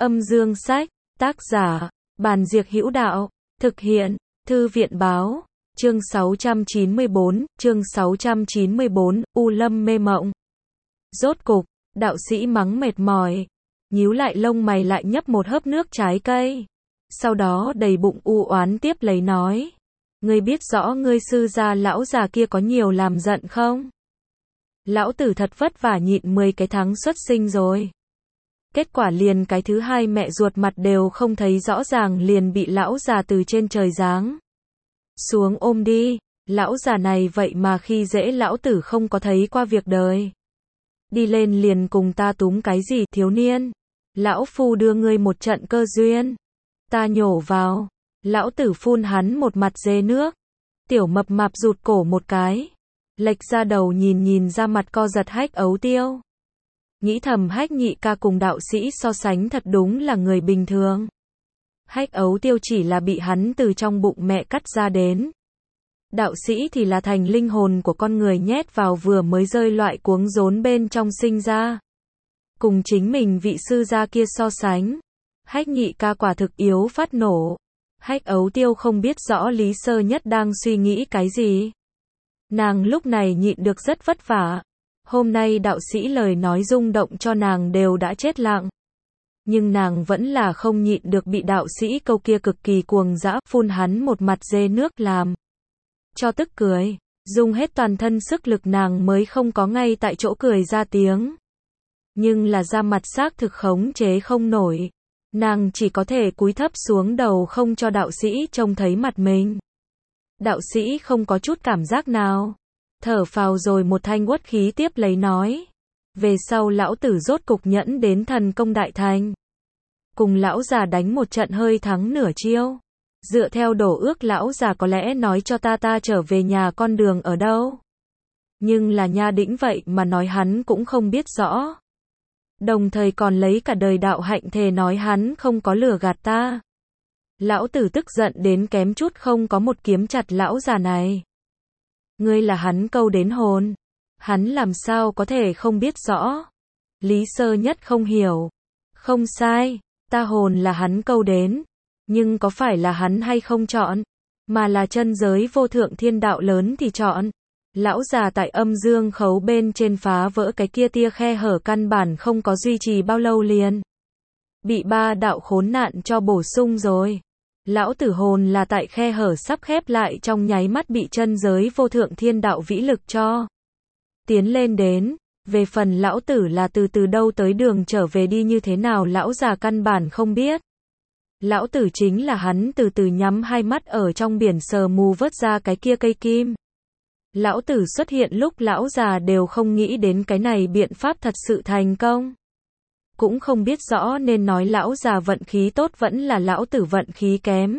Âm dương sách, tác giả, Bàn Diệc Hữu Đạo, thực hiện, Thư viện báo, chương 694, U Lâm mê mộng. Rốt cục, đạo sĩ mắng mệt mỏi, nhíu lại lông mày lại nhấp một hớp nước trái cây. Sau đó đầy bụng u oán tiếp lấy nói. Ngươi biết rõ ngươi sư gia lão già kia có nhiều làm giận không? Lão tử thật vất vả nhịn 10 cái tháng xuất sinh rồi. Kết quả liền cái thứ hai mẹ ruột mặt đều không thấy rõ ràng liền bị lão già từ trên trời giáng xuống ôm đi. Lão già này vậy mà khi dễ lão tử không có thấy qua việc đời. Đi lên liền cùng ta túm cái gì thiếu niên. Lão phu đưa ngươi một trận cơ duyên. Ta nhổ vào. Lão tử phun hắn một mặt dê nước. Tiểu mập mạp rụt cổ một cái. Lệch ra đầu nhìn ra mặt co giật Hách Ấu Tiêu. Nghĩ thầm Hách nhị ca cùng đạo sĩ so sánh thật đúng là người bình thường. Hách Ấu Tiêu chỉ là bị hắn từ trong bụng mẹ cắt ra đến. Đạo sĩ thì là thành linh hồn của con người nhét vào vừa mới rơi loại cuống rốn bên trong sinh ra. Cùng chính mình vị sư gia kia so sánh. Hách nhị ca quả thực yếu phát nổ. Hách Ấu Tiêu không biết rõ Lý Sơ Nhất đang suy nghĩ cái gì. Nàng lúc này nhịn được rất vất vả. Hôm nay đạo sĩ lời nói rung động cho nàng đều đã chết lặng. Nhưng nàng vẫn là không nhịn được bị đạo sĩ câu kia cực kỳ cuồng dã phun hắn một mặt dê nước làm cho tức cười. Dùng hết toàn thân sức lực nàng mới không có ngay tại chỗ cười ra tiếng. Nhưng là da mặt xác thực khống chế không nổi. Nàng chỉ có thể cúi thấp xuống đầu không cho đạo sĩ trông thấy mặt mình. Đạo sĩ không có chút cảm giác nào. Thở phào rồi một thanh uất khí tiếp lấy nói. Về sau lão tử rốt cục nhẫn đến thần công đại thành. Cùng lão già đánh một trận hơi thắng nửa chiêu. Dựa theo đổ ước lão già có lẽ nói cho ta trở về nhà con đường ở đâu. Nhưng là nha đĩnh vậy mà nói hắn cũng không biết rõ. Đồng thời còn lấy cả đời đạo hạnh thề nói hắn không có lừa gạt ta. Lão tử tức giận đến kém chút không có một kiếm chặt lão già này. Ngươi là hắn câu đến hồn. Hắn làm sao có thể không biết rõ. Lý Sơ Nhất không hiểu. Không sai, ta hồn là hắn câu đến. Nhưng có phải là hắn hay không chọn. Mà là chân giới vô thượng thiên đạo lớn thì chọn. Lão già tại âm dương khấu bên trên phá vỡ cái kia tia khe hở căn bản không có duy trì bao lâu liền. Bị ba đạo khốn nạn cho bổ sung rồi. Lão tử hồn là tại khe hở sắp khép lại trong nháy mắt bị chân giới vô thượng thiên đạo vĩ lực cho tiến lên đến. Về phần lão tử là từ đâu tới đường trở về đi như thế nào lão già căn bản không biết. Lão tử chính là hắn từ nhắm hai mắt ở trong biển sờ mù vớt ra cái kia cây kim. Lão tử xuất hiện lúc lão già đều không nghĩ đến cái này biện pháp thật sự thành công. Cũng không biết rõ nên nói lão già vận khí tốt vẫn là lão tử vận khí kém.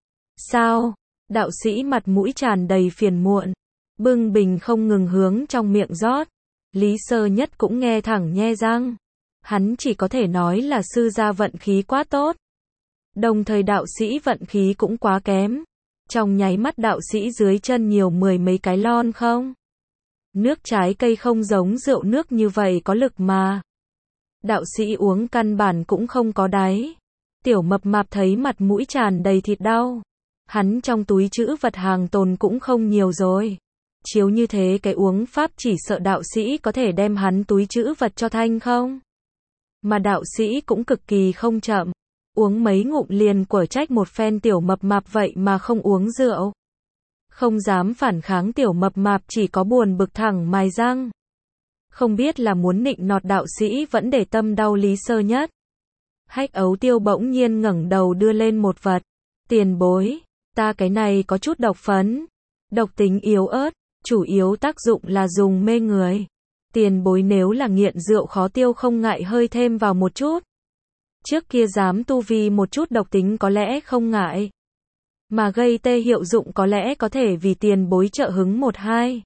Sao? Đạo sĩ mặt mũi tràn đầy phiền muộn. Bưng bình không ngừng hướng trong miệng rót. Lý Sơ Nhất cũng nghe thẳng nhe răng. Hắn chỉ có thể nói là sư gia vận khí quá tốt. Đồng thời đạo sĩ vận khí cũng quá kém. Trong nháy mắt đạo sĩ dưới chân nhiều 10 mấy cái lon không. Nước trái cây không giống rượu nước như vậy có lực mà. Đạo sĩ uống căn bản cũng không có đáy. Tiểu mập mạp thấy mặt mũi tràn đầy thịt đau. Hắn trong túi trữ vật hàng tồn cũng không nhiều rồi. Chiếu như thế cái uống pháp chỉ sợ đạo sĩ có thể đem hắn túi trữ vật cho thanh không. Mà đạo sĩ cũng cực kỳ không chậm. Uống mấy ngụm liền quở trách một phen tiểu mập mạp vậy mà không uống rượu. Không dám phản kháng tiểu mập mạp chỉ có buồn bực thẳng mài răng. Không biết là muốn nịnh nọt đạo sĩ vẫn để tâm đau Lý Sơ Nhất. Hách Ấu Tiêu bỗng nhiên ngẩng đầu đưa lên một vật. Tiền bối, ta cái này có chút độc phấn. Độc tính yếu ớt, chủ yếu tác dụng là dùng mê người. Tiền bối nếu là nghiện rượu khó tiêu không ngại hơi thêm vào một chút. Trước kia dám tu vi một chút độc tính có lẽ không ngại. Mà gây tê hiệu dụng có lẽ có thể vì tiền bối trợ hứng một hai.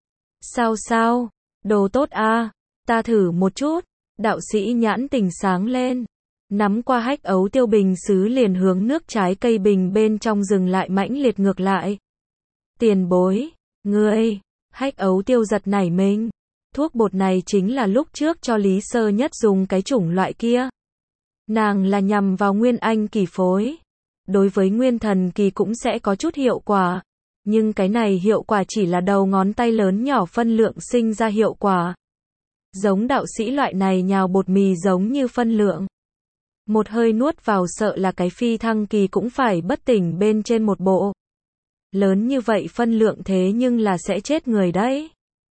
Sao? Đồ tốt a, ta thử một chút. Đạo sĩ nhãn tình sáng lên. Nắm qua Hách Ấu Tiêu bình sứ liền hướng nước trái cây bình bên trong dừng lại mãnh liệt ngược lại. Tiền bối, ngươi, Hách Ấu Tiêu giật nảy mình. Thuốc bột này chính là lúc trước cho Lý Sơ Nhất dùng cái chủng loại kia. Nàng là nhằm vào nguyên anh kỳ phối. Đối với nguyên thần kỳ cũng sẽ có chút hiệu quả. Nhưng cái này hiệu quả chỉ là đầu ngón tay lớn nhỏ phân lượng sinh ra hiệu quả. Giống đạo sĩ loại này nhào bột mì giống như phân lượng. Một hơi nuốt vào sợ là cái phi thăng kỳ cũng phải bất tỉnh bên trên một bộ. Lớn như vậy phân lượng thế nhưng là sẽ chết người đấy.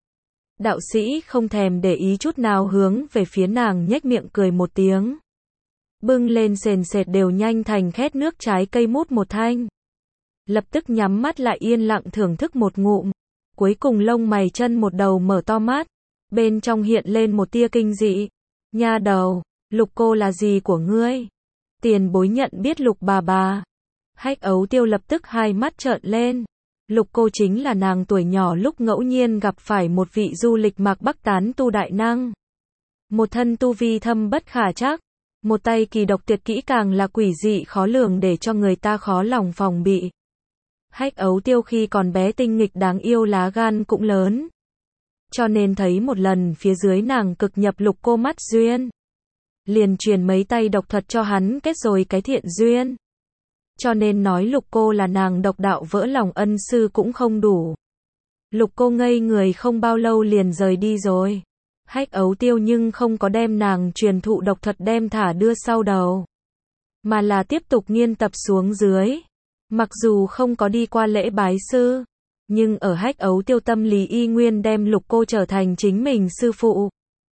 Đạo sĩ không thèm để ý chút nào hướng về phía nàng nhếch miệng cười một tiếng. Bưng lên sền sệt đều nhanh thành khét nước trái cây mút một thanh. Lập tức nhắm mắt lại yên lặng thưởng thức một ngụm. Cuối cùng lông mày chân một đầu mở to mắt. Bên trong hiện lên một tia kinh dị. Nha đầu, Lục cô là gì của ngươi? Tiền bối nhận biết Lục bà. Hách Ấu Tiêu lập tức hai mắt trợn lên. Lục cô chính là nàng tuổi nhỏ lúc ngẫu nhiên gặp phải một vị du lịch Mạc Bắc tán tu đại năng. Một thân tu vi thâm bất khả trắc. Một tay kỳ độc tuyệt kỹ càng là quỷ dị khó lường để cho người ta khó lòng phòng bị. Hách Ấu Tiêu khi còn bé tinh nghịch đáng yêu lá gan cũng lớn. Cho nên thấy một lần phía dưới nàng cực nhập Lục cô mắt duyên. Liền truyền mấy tay độc thuật cho hắn kết rồi cái thiện duyên. Cho nên nói Lục cô là nàng độc đạo vỡ lòng ân sư cũng không đủ. Lục cô ngây người không bao lâu liền rời đi rồi. Hách Ấu Tiêu nhưng không có đem nàng truyền thụ độc thuật đem thả đưa sau đầu. Mà là tiếp tục nghiên tập xuống dưới. Mặc dù không có đi qua lễ bái sư. Nhưng ở Hách Ấu Tiêu tâm lý y nguyên đem Lục cô trở thành chính mình sư phụ.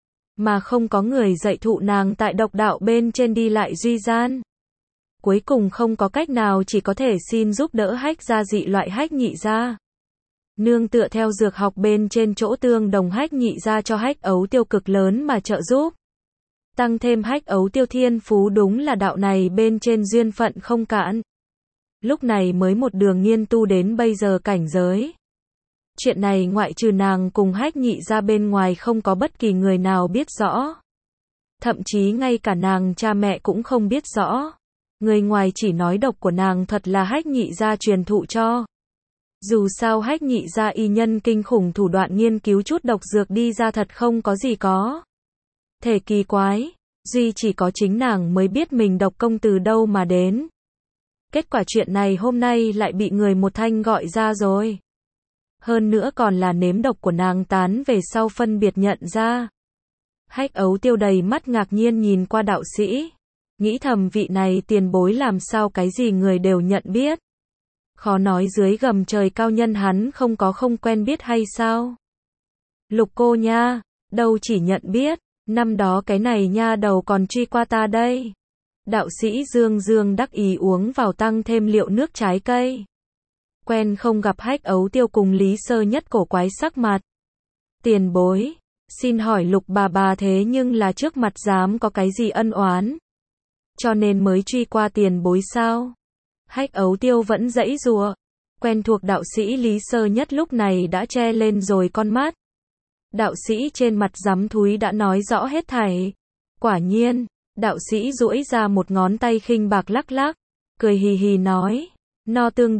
Mà không có người dạy thụ nàng tại độc đạo bên trên đi lại duy gian. Cuối cùng không có cách nào chỉ có thể xin giúp đỡ Hách gia dị loại Hách nhị gia. Nương tựa theo dược học bên trên chỗ tương đồng Hách nhị gia cho Hách Ấu Tiêu cực lớn mà trợ giúp. Tăng thêm Hách Ấu Tiêu thiên phú đúng là đạo này bên trên duyên phận không cạn. Lúc này mới một đường nghiên tu đến bây giờ cảnh giới. Chuyện này ngoại trừ nàng cùng Hách nhị gia bên ngoài không có bất kỳ người nào biết rõ. Thậm chí ngay cả nàng cha mẹ cũng không biết rõ. Người ngoài chỉ nói độc của nàng thuật là Hách nhị gia truyền thụ cho. Dù sao Hách nhị gia y nhân kinh khủng thủ đoạn nghiên cứu chút độc dược đi ra thật không có gì có. Thể kỳ quái, duy chỉ có chính nàng mới biết mình độc công từ đâu mà đến. Kết quả chuyện này hôm nay lại bị người một thanh gọi ra rồi. Hơn nữa còn là nếm độc của nàng tán về sau phân biệt nhận ra. Hách Ấu Tiêu đầy mắt ngạc nhiên nhìn qua đạo sĩ. Nghĩ thầm vị này tiền bối làm sao cái gì người đều nhận biết. Khó nói dưới gầm trời cao nhân hắn không quen biết hay sao. Lục cô nha, đâu chỉ nhận biết, năm đó cái này nha đầu còn truy qua ta đây. Đạo sĩ dương dương đắc ý uống vào tăng thêm liệu nước trái cây. Quen không gặp Hách Ấu Tiêu cùng Lý Sơ Nhất cổ quái sắc mặt. Tiền bối, xin hỏi Lục bà thế nhưng là trước mặt dám có cái gì ân oán? Cho nên mới truy qua tiền bối sao? Hách Ấu Tiêu vẫn giãy giụa. Quen thuộc đạo sĩ Lý Sơ Nhất lúc này đã che lên rồi con mắt. Đạo sĩ trên mặt rắm thúi đã nói rõ hết thảy. Quả nhiên, đạo sĩ duỗi ra một ngón tay khinh bạc lắc lắc, cười hì hì nói, no tương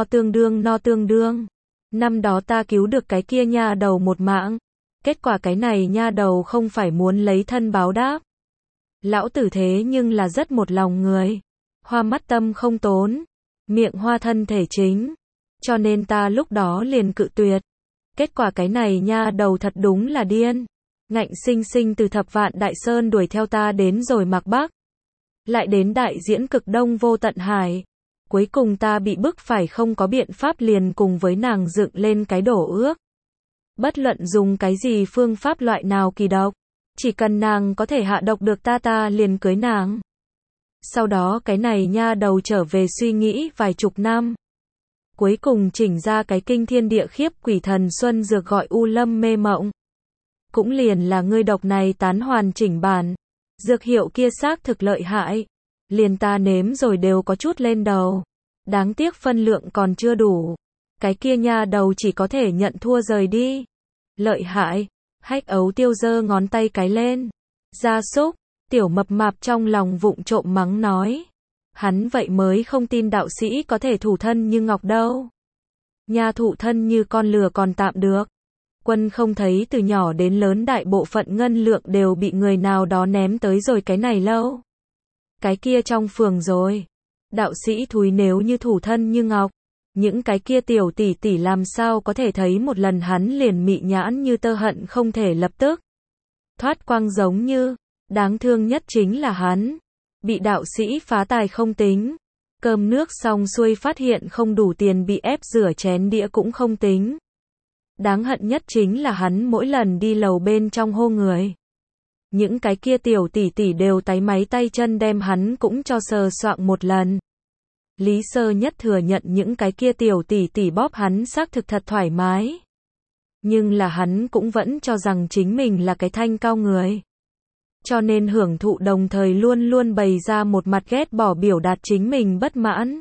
đương. Năm đó ta cứu được cái kia nha đầu một mạng. Kết quả cái này nha đầu không phải muốn lấy thân báo đáp. Lão tử thế nhưng là rất một lòng người. Hoa mắt tâm không tốn. Miệng hoa thân thể chính. Cho nên ta lúc đó liền cự tuyệt. Kết quả cái này nha đầu thật đúng là điên. Ngạnh sinh sinh từ Thập Vạn Đại Sơn đuổi theo ta đến rồi Mạc Bắc. Lại đến đại diễn cực đông vô tận hải. Cuối cùng ta bị bức phải không có biện pháp liền cùng với nàng dựng lên cái đổ ước. Bất luận dùng cái gì phương pháp loại nào kỳ độc. Chỉ cần nàng có thể hạ độc được ta liền cưới nàng. Sau đó cái này nha đầu trở về suy nghĩ vài chục năm. Cuối cùng chỉnh ra cái kinh thiên địa khiếp quỷ thần xuân dược gọi U Lâm Mê Mộng. Cũng liền là ngươi độc này tán hoàn chỉnh bản. Dược hiệu kia xác thực lợi hại. Liền ta nếm rồi đều có chút lên đầu. Đáng tiếc phân lượng còn chưa đủ. Cái kia nha đầu chỉ có thể nhận thua rời đi. Lợi hại. Hách Ấu Tiêu giơ ngón tay cái lên. Gia súc. Tiểu mập mạp trong lòng vụng trộm mắng nói. Hắn vậy mới không tin đạo sĩ có thể thủ thân như ngọc đâu. Nha thủ thân như con lừa còn tạm được. Quân không thấy từ nhỏ đến lớn đại bộ phận ngân lượng đều bị người nào đó ném tới rồi cái này lâu. Cái kia trong phường rồi. Đạo sĩ Thúy nếu như thủ thân như ngọc, những cái kia tiểu tỷ tỷ làm sao có thể thấy một lần hắn liền mị nhãn như tơ, hận không thể lập tức thoát quang giống như. Đáng thương nhất chính là hắn bị đạo sĩ phá tài không tính, cơm nước xong xuôi phát hiện không đủ tiền bị ép rửa chén đĩa cũng không tính. Đáng hận nhất chính là hắn mỗi lần đi lầu bên trong hô người, những cái kia tiểu tỷ tỷ đều táy máy tay chân đem hắn cũng cho sờ soạng một lần. Lý Sơ Nhất thừa nhận những cái kia tiểu tỷ tỷ bóp hắn xác thực thật thoải mái. Nhưng là hắn cũng vẫn cho rằng chính mình là cái thanh cao người. Cho nên hưởng thụ đồng thời luôn luôn bày ra một mặt ghét bỏ biểu đạt chính mình bất mãn.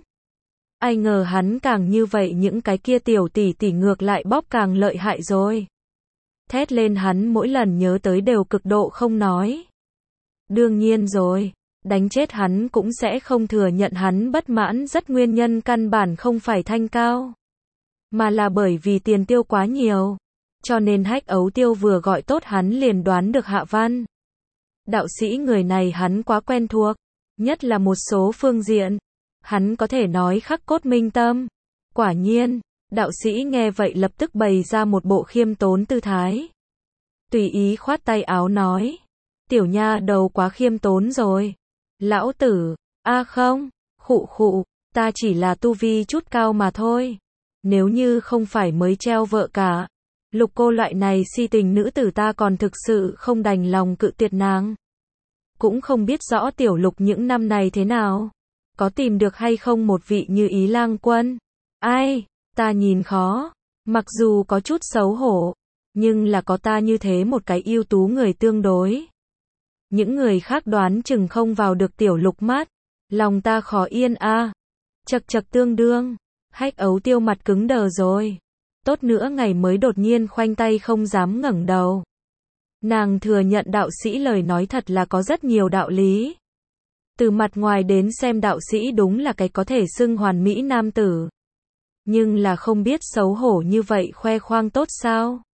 Ai ngờ hắn càng như vậy những cái kia tiểu tỷ tỷ ngược lại bóp càng lợi hại rồi. Thét lên hắn mỗi lần nhớ tới đều cực độ không nói. Đương nhiên rồi, đánh chết hắn cũng sẽ không thừa nhận hắn bất mãn rất nguyên nhân căn bản không phải thanh cao, mà là bởi vì tiền tiêu quá nhiều. Cho nên Hách Ấu Tiêu vừa gọi tốt hắn liền đoán được hạ văn. Đạo sĩ người này hắn quá quen thuộc, nhất là một số phương diện. Hắn có thể nói khắc cốt minh tâm. Quả nhiên, đạo sĩ nghe vậy lập tức bày ra một bộ khiêm tốn tư thái. Tùy ý khoát tay áo nói. Tiểu nha đầu quá khiêm tốn rồi. Lão tử, không, khụ khụ, ta chỉ là tu vi chút cao mà thôi. Nếu như không phải mới treo vợ cả, Lục cô loại này si tình nữ tử ta còn thực sự không đành lòng cự tuyệt nàng. Cũng không biết rõ tiểu Lục những năm này thế nào. Có tìm được hay không một vị như ý lang quân? Ai, ta nhìn khó. Mặc dù có chút xấu hổ, nhưng là có ta như thế một cái ưu tú người tương đối. Những người khác đoán chừng không vào được tiểu Lục mắt. Lòng ta khó yên a. Chật chật tương đương. Hách Ấu Tiêu mặt cứng đờ rồi. Tốt nữa ngày mới đột nhiên khoanh tay không dám ngẩng đầu. Nàng thừa nhận đạo sĩ lời nói thật là có rất nhiều đạo lý. Từ mặt ngoài đến xem đạo sĩ đúng là cái có thể xưng hoàn mỹ nam tử. Nhưng là không biết xấu hổ như vậy khoe khoang tốt sao?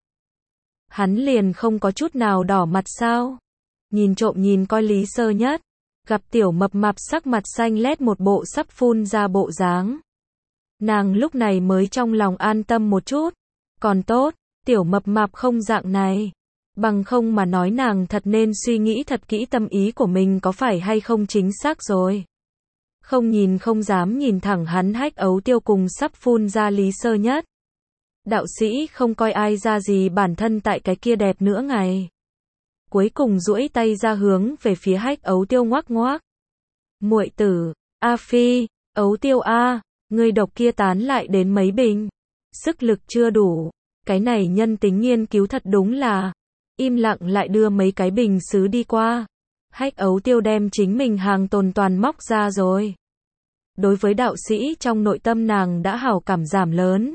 Hắn liền không có chút nào đỏ mặt sao? Nhìn trộm nhìn coi Lý Sơ Nhất, gặp tiểu mập mạp sắc mặt xanh lét một bộ sắp phun ra bộ dáng. Nàng lúc này mới trong lòng an tâm một chút. Còn tốt, tiểu mập mạp không dạng này. Bằng không mà nói nàng thật nên suy nghĩ thật kỹ tâm ý của mình có phải hay không chính xác rồi. Không nhìn không dám nhìn thẳng hắn Hách Ấu Tiêu cùng sắp phun ra Lý Sơ Nhất. Đạo sĩ không coi ai ra gì bản thân tại cái kia đẹp nữa ngày. Cuối cùng duỗi tay ra hướng về phía Hách Ấu Tiêu ngoắc ngoắc. Muội tử, A Phi, Ấu Tiêu a, người độc kia tán lại đến mấy bình. Sức lực chưa đủ. Cái này nhân tính nghiên cứu thật đúng là. Im lặng lại đưa mấy cái bình sứ đi qua. Hách Ấu Tiêu đem chính mình hàng tồn toàn móc ra rồi. Đối với đạo sĩ trong nội tâm nàng đã hảo cảm giảm lớn.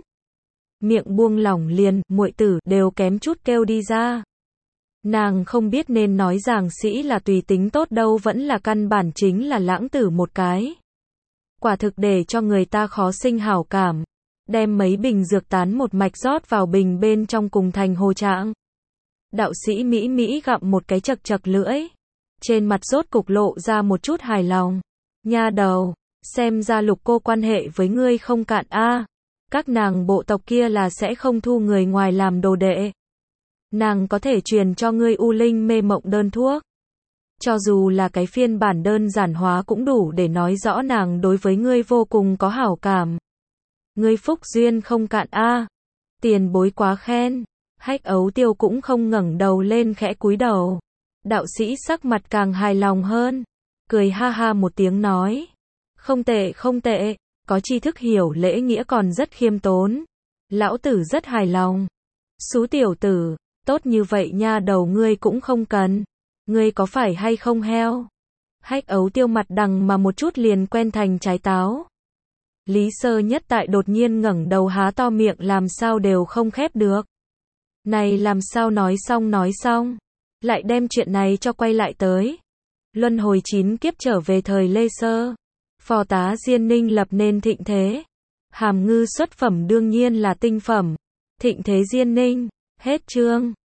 Miệng buông lỏng liền, muội tử, đều kém chút kêu đi ra. Nàng không biết nên nói giảng sĩ là tùy tính tốt đâu vẫn là căn bản chính là lãng tử một cái. Quả thực để cho người ta khó sinh hảo cảm. Đem mấy bình dược tán một mạch rót vào bình bên trong cùng thành hồ trạng. Đạo sĩ Mỹ Mỹ gặm một cái chật chật lưỡi. Trên mặt rốt cục lộ ra một chút hài lòng. Nha đầu, xem ra Lục cô quan hệ với ngươi không cạn a. Các nàng bộ tộc kia là sẽ không thu người ngoài làm đồ đệ. Nàng có thể truyền cho ngươi U Linh mê mộng đơn thuốc. Cho dù là cái phiên bản đơn giản hóa cũng đủ để nói rõ nàng đối với ngươi vô cùng có hảo cảm. Ngươi phúc duyên không cạn a. Tiền bối quá khen. Hách Ấu Tiêu cũng không ngẩng đầu lên khẽ cúi đầu. Đạo sĩ sắc mặt càng hài lòng hơn. Cười ha ha một tiếng nói. Không tệ không tệ. Có tri thức hiểu lễ nghĩa còn rất khiêm tốn. Lão tử rất hài lòng. Xú tiểu tử. Tốt như vậy nha đầu ngươi cũng không cần. Ngươi có phải hay không heo? Hách Ấu Tiêu mặt đằng mà một chút liền quen thành trái táo. Lý Sơ Nhất tại đột nhiên ngẩng đầu há to miệng làm sao đều không khép được. Này làm sao nói xong, lại đem chuyện này cho quay lại tới. Luân hồi 9 kiếp trở về thời Lê Sơ. Phò tá Diên Ninh lập nên thịnh thế. Hàm ngư xuất phẩm đương nhiên là tinh phẩm. Thịnh thế Diên Ninh, hết chương.